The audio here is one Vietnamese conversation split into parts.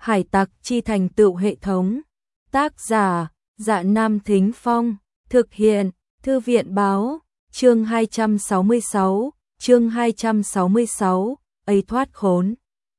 Hải tặc chi thành tựu hệ thống. Tác giả, Dạ Nam Thính Phong. Thực hiện, Thư viện báo. Chương 266, chương 266, ấy thoát khốn.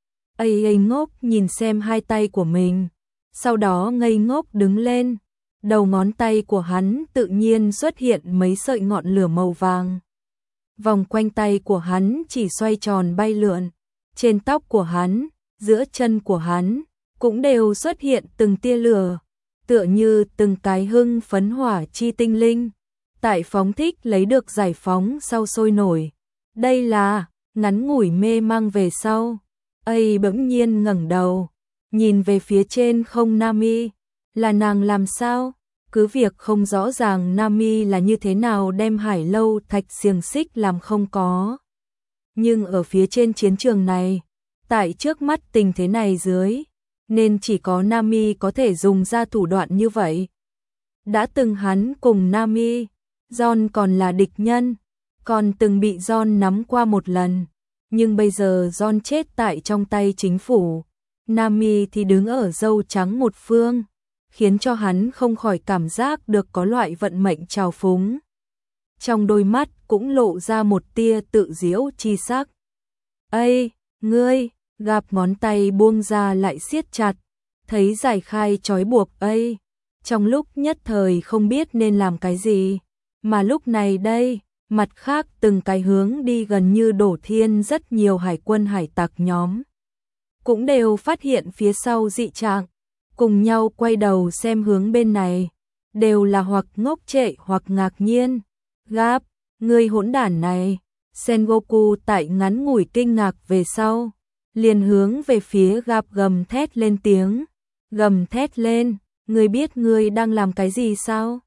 Ấy ngốc nhìn xem hai tay của mình, sau đó ngây ngốc đứng lên. Đầu ngón tay của hắn tự nhiên xuất hiện mấy sợi ngọn lửa màu vàng. Vòng quanh tay của hắn chỉ xoay tròn bay lượn. Trên tóc của hắn, giữa chân của hắn, cũng đều xuất hiện từng tia lửa, tựa như từng cái hưng phấn hỏa chi tinh linh. Tại phóng thích lấy được giải phóng sau sôi nổi. Đây là, ngắn ngủi mê mang về sau. Ấy bỗng nhiên ngẩng đầu, nhìn về phía trên không Nami. Là nàng làm sao? Cứ việc không rõ ràng Nami là như thế nào đem Hải Lâu Thạch xiềng xích làm không có. Nhưng ở phía trên chiến trường này, tại trước mắt tình thế này dưới, nên chỉ có Nami có thể dùng ra thủ đoạn như vậy. Đã từng hắn cùng Nami, John còn là địch nhân, còn từng bị John nắm qua một lần. Nhưng bây giờ John chết tại trong tay chính phủ, Nami thì đứng ở dâu trắng một phương, khiến cho hắn không khỏi cảm giác được có loại vận mệnh trào phúng. Trong đôi mắt cũng lộ ra một tia tự giễu chi sắc. Ây, ngươi, gặp ngón tay buông ra lại siết chặt, thấy giải khai trói buộc ấy. Trong lúc nhất thời không biết nên làm cái gì, mà lúc này đây, mặt khác từng cái hướng đi gần như đổ thiên rất nhiều hải quân hải tặc nhóm. Cũng đều phát hiện phía sau dị trạng, cùng nhau quay đầu xem hướng bên này, đều là hoặc ngốc trệ hoặc ngạc nhiên. Gáp, người hỗn đản này, Sengoku tại ngắn ngủi kinh ngạc về sau, liền hướng về phía Gáp gầm thét lên tiếng. Gầm thét lên, ngươi biết ngươi đang làm cái gì sao?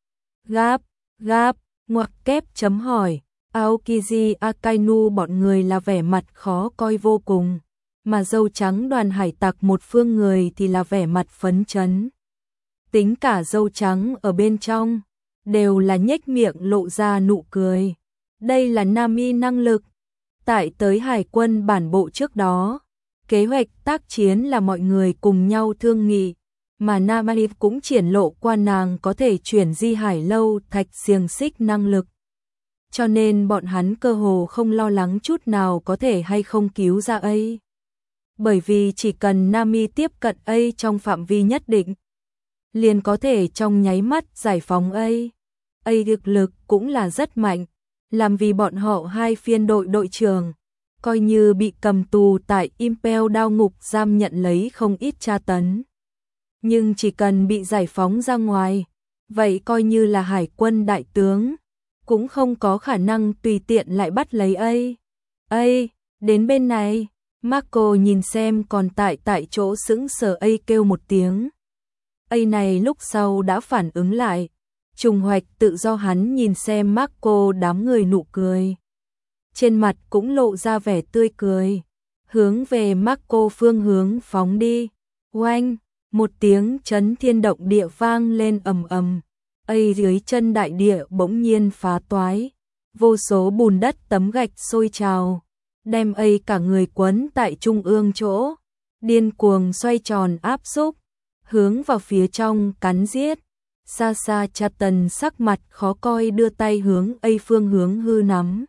Gáp, ngoặc kép chấm hỏi. Aokiji Akainu bọn người là vẻ mặt khó coi vô cùng, mà dâu trắng đoàn hải tặc một phương người thì là vẻ mặt phấn chấn. Tính cả dâu trắng ở bên trong, đều là nhếch miệng lộ ra nụ cười. Đây là Nami năng lực. Tại tới hải quân bản bộ trước đó, kế hoạch tác chiến là mọi người cùng nhau thương nghị, mà Nami cũng triển lộ qua nàng có thể chuyển di Hải Lâu Thạch xiềng xích năng lực. Cho nên bọn hắn cơ hồ không lo lắng chút nào có thể hay không cứu ra ấy. Bởi vì chỉ cần Nami tiếp cận ấy trong phạm vi nhất định, liền có thể trong nháy mắt giải phóng ấy. Ấy thực lực cũng là rất mạnh, làm vì bọn họ hai phiên đội trưởng, coi như bị cầm tù tại Impel đao ngục giam nhận lấy không ít tra tấn. Nhưng chỉ cần bị giải phóng ra ngoài, vậy coi như là hải quân đại tướng, cũng không có khả năng tùy tiện lại bắt lấy ấy. Ấy, đến bên này, Marco nhìn xem còn tại chỗ sững sờ ấy kêu một tiếng. Ấy này lúc sau đã phản ứng lại, trùng hoạch tự do hắn nhìn xem Marco đám người nụ cười. Trên mặt cũng lộ ra vẻ tươi cười, hướng về Marco phương hướng phóng đi. Oanh, một tiếng chấn thiên động địa vang lên ầm ầm. Ấy dưới chân đại địa bỗng nhiên phá toái, vô số bùn đất tấm gạch sôi trào, đem ấy cả người quấn tại trung ương chỗ, điên cuồng xoay tròn áp xúc, hướng vào phía trong cắn giết. Xa xa Chaton sắc mặt khó coi đưa tay hướng ấy phương hướng hư nắm.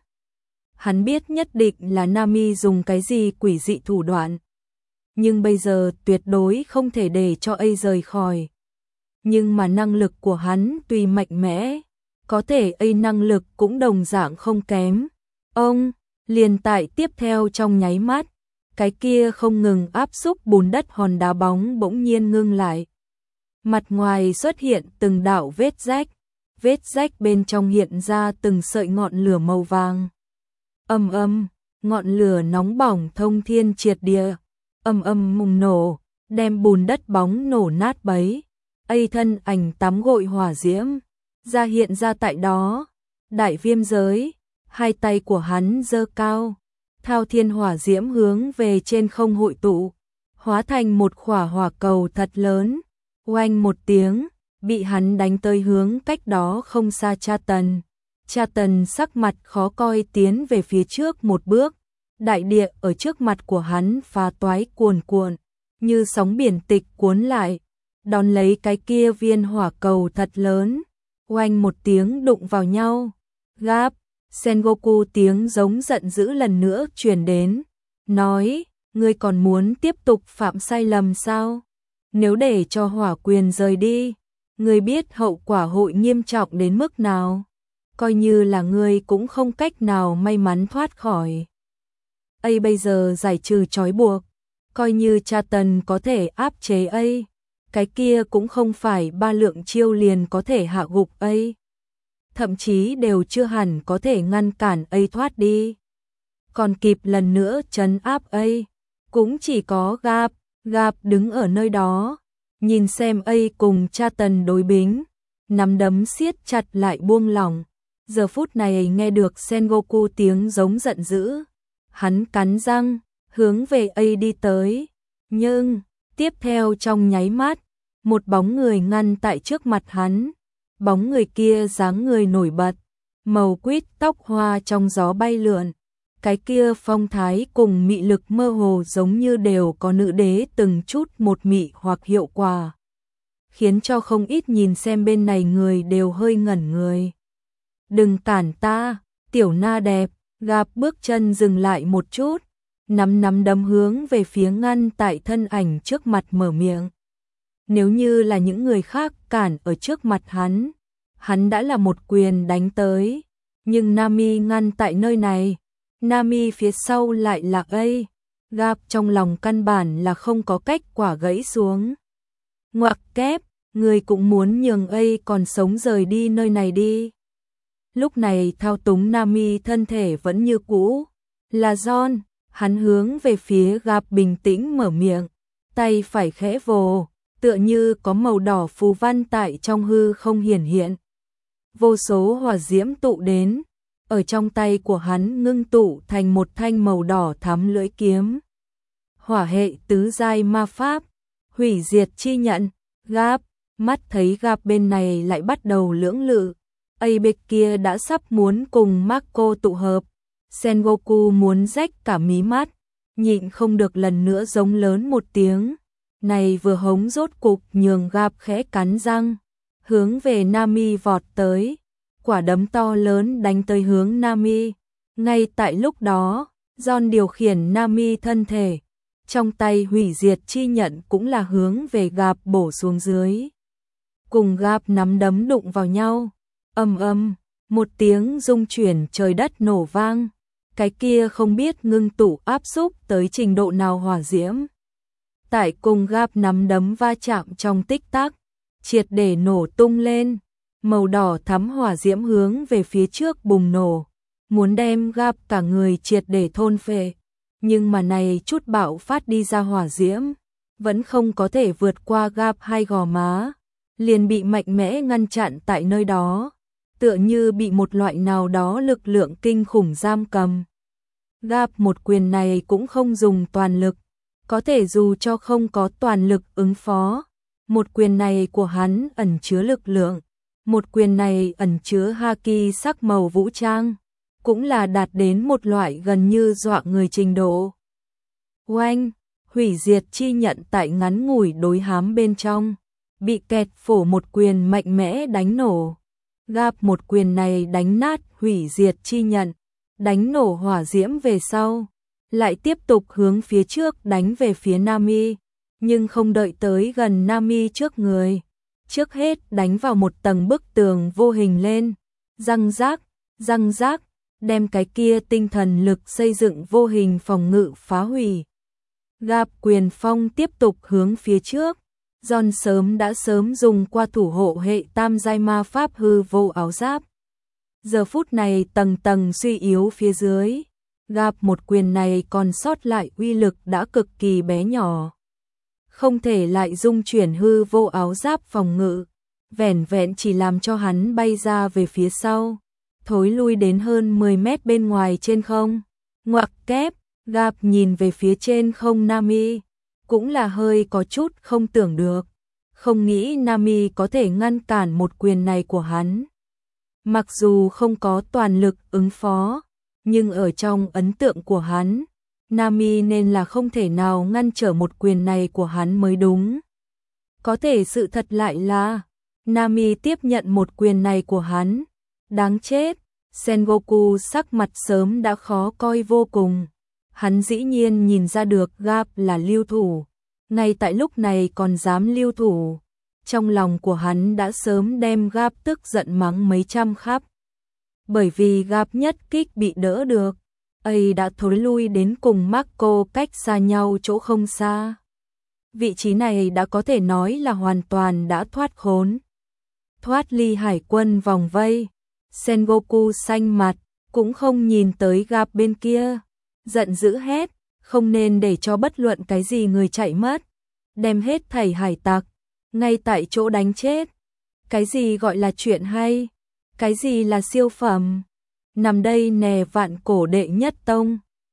Hắn biết nhất định là Nami dùng cái gì quỷ dị thủ đoạn, nhưng bây giờ tuyệt đối không thể để cho ấy rời khỏi. Nhưng mà năng lực của hắn tuy mạnh mẽ, có thể ấy năng lực cũng đồng dạng không kém. Ông, liền tại tiếp theo trong nháy mắt, cái kia không ngừng áp xúc bùn đất hòn đá bóng bỗng nhiên ngưng lại. Mặt ngoài xuất hiện từng đạo vết rách bên trong hiện ra từng sợi ngọn lửa màu vàng. Ngọn lửa nóng bỏng thông thiên triệt địa, mùng nổ, đem bùn đất bóng nổ nát bấy. Ấy thân ảnh tắm gội hỏa diễm, hiện ra tại đó. Đại viêm giới, hai tay của hắn giơ cao, thao thiên hỏa diễm hướng về trên không hội tụ, hóa thành một quả hỏa cầu thật lớn. Oanh một tiếng, bị hắn đánh tới hướng cách đó không xa Chaton. Chaton sắc mặt khó coi tiến về phía trước một bước, đại địa ở trước mặt của hắn phá toái cuồn cuộn, như sóng biển tịch cuốn lại, đón lấy cái kia viên hỏa cầu thật lớn, oanh một tiếng đụng vào nhau. Gáp, Sengoku tiếng giống giận dữ lần nữa truyền đến, nói, ngươi còn muốn tiếp tục phạm sai lầm sao? Nếu để cho hỏa quyền rời đi, ngươi biết hậu quả hội nghiêm trọng đến mức nào? Coi như là ngươi cũng không cách nào may mắn thoát khỏi. Ấy bây giờ giải trừ trói buộc, coi như cha tần có thể áp chế ấy, cái kia cũng không phải 3 lượng chiêu liền có thể hạ gục ấy. Thậm chí đều chưa hẳn có thể ngăn cản ấy thoát đi. Còn kịp lần nữa trấn áp ấy, cũng chỉ có Gap đứng ở nơi đó, nhìn xem ấy cùng cha tần đối bính, nắm đấm siết chặt lại buông lỏng. Giờ phút này nghe được Sengoku tiếng giống giận dữ, hắn cắn răng, hướng về ấy đi tới. Nhưng, tiếp theo trong nháy mắt, một bóng người ngăn tại trước mặt hắn. Bóng người kia dáng người nổi bật, màu quýt tóc hoa trong gió bay lượn. Cái kia phong thái cùng mị lực mơ hồ giống như đều có nữ đế từng chút một mị hoặc hiệu quả, khiến cho không ít nhìn xem bên này người đều hơi ngẩn người. Đừng cản ta, tiểu na đẹp. Gap bước chân dừng lại một chút, nắm đấm hướng về phía ngăn tại thân ảnh trước mặt mở miệng. Nếu như là những người khác cản ở trước mặt hắn đã là một quyền đánh tới, nhưng Nami ngăn tại nơi này, Nami phía sau lại là ấy. Gap trong lòng căn bản là không có cách quả gãy xuống. Ngoặc kép, người cũng muốn nhường ấy còn sống rời đi nơi này đi. Lúc này thao túng Nami thân thể vẫn như cũ, là John, hắn hướng về phía Gap bình tĩnh mở miệng, tay phải khẽ vồ, tựa như có màu đỏ phù văn tại trong hư không hiển hiện. Vô số hỏa diễm tụ đến, ở trong tay của hắn ngưng tụ thành một thanh màu đỏ thắm lưỡi kiếm. Hỏa hệ tứ giai ma pháp, hủy diệt chi nhận. Gap, mắt thấy Gap bên này lại bắt đầu lưỡng lự. Bên kia đã sắp muốn cùng Marco tụ hợp. Sengoku muốn rách cả mí mắt, nhịn không được lần nữa giống lớn một tiếng. Này vừa hống rốt cục nhường Gap khẽ cắn răng, hướng về Nami vọt tới. Quả đấm to lớn đánh tới hướng Nami. Ngay tại lúc đó, John điều khiển Nami thân thể, trong tay hủy diệt chi nhận cũng là hướng về Gap bổ xuống dưới. Cùng Gap nắm đấm đụng vào nhau. Ầm, một tiếng rung chuyển trời đất nổ vang, cái kia không biết ngưng tụ áp xúc tới trình độ nào hỏa diễm. Tại cùng Gap nắm đấm va chạm trong tích tắc, triệt để nổ tung lên, màu đỏ thắm hỏa diễm hướng về phía trước bùng nổ, muốn đem Gap cả người triệt để thôn phệ. Nhưng mà này chút bạo phát đi ra hỏa diễm, vẫn không có thể vượt qua Gap hai gò má, liền bị mạnh mẽ ngăn chặn tại nơi đó, tựa như bị một loại nào đó lực lượng kinh khủng giam cầm. Gap một quyền này cũng không dùng toàn lực, có thể dù cho không có toàn lực ứng phó. Một quyền này của hắn ẩn chứa lực lượng, một quyền này ẩn chứa haki sắc màu vũ trang, cũng là đạt đến một loại gần như dọa người trình độ. Oanh, hủy diệt chi nhận tại ngắn ngủi đối hám bên trong, bị kẹt phổ một quyền mạnh mẽ đánh nổ. Gap một quyền này đánh nát hủy diệt chi nhận, đánh nổ hỏa diễm về sau, lại tiếp tục hướng phía trước đánh về phía Nami, nhưng không đợi tới gần Nami trước người. Trước hết đánh vào một tầng bức tường vô hình lên, răng rác, đem cái kia tinh thần lực xây dựng vô hình phòng ngự phá hủy. Gap quyền phong tiếp tục hướng phía trước. John đã sớm dùng qua thủ hộ hệ tam giai ma pháp hư vô áo giáp. Giờ phút này tầng tầng suy yếu phía dưới, Gap một quyền này còn sót lại uy lực đã cực kỳ bé nhỏ. Không thể lại dung chuyển hư vô áo giáp phòng ngự, vẻn vẹn chỉ làm cho hắn bay ra về phía sau, thối lui đến hơn 10 mét bên ngoài trên không. Ngoặc kép, Gap nhìn về phía trên không Nami, cũng là hơi có chút không tưởng được, không nghĩ Nami có thể ngăn cản một quyền này của hắn. Mặc dù không có toàn lực ứng phó, nhưng ở trong ấn tượng của hắn, Nami nên là không thể nào ngăn trở một quyền này của hắn mới đúng. Có thể sự thật lại là Nami tiếp nhận một quyền này của hắn. Đáng chết, Sengoku sắc mặt sớm đã khó coi vô cùng. Hắn dĩ nhiên nhìn ra được Garp là lưu thủ, ngay tại lúc này còn dám lưu thủ. Trong lòng của hắn đã sớm đem Garp tức giận mắng mấy trăm khắp. Bởi vì Garp nhất kích bị đỡ được, ấy đã thối lui đến cùng Marco cách xa nhau chỗ không xa. Vị trí này đã có thể nói là hoàn toàn đã thoát khốn. Thoát ly hải quân vòng vây, Sengoku xanh mặt, cũng không nhìn tới Garp bên kia. Giận dữ hét, không nên để cho bất luận cái gì người chạy mất. Đem hết thảy hải tặc, ngay tại chỗ đánh chết. Cái gì gọi là chuyện hay? Cái gì là siêu phẩm? Nằm đây nè vạn cổ đệ nhất tông.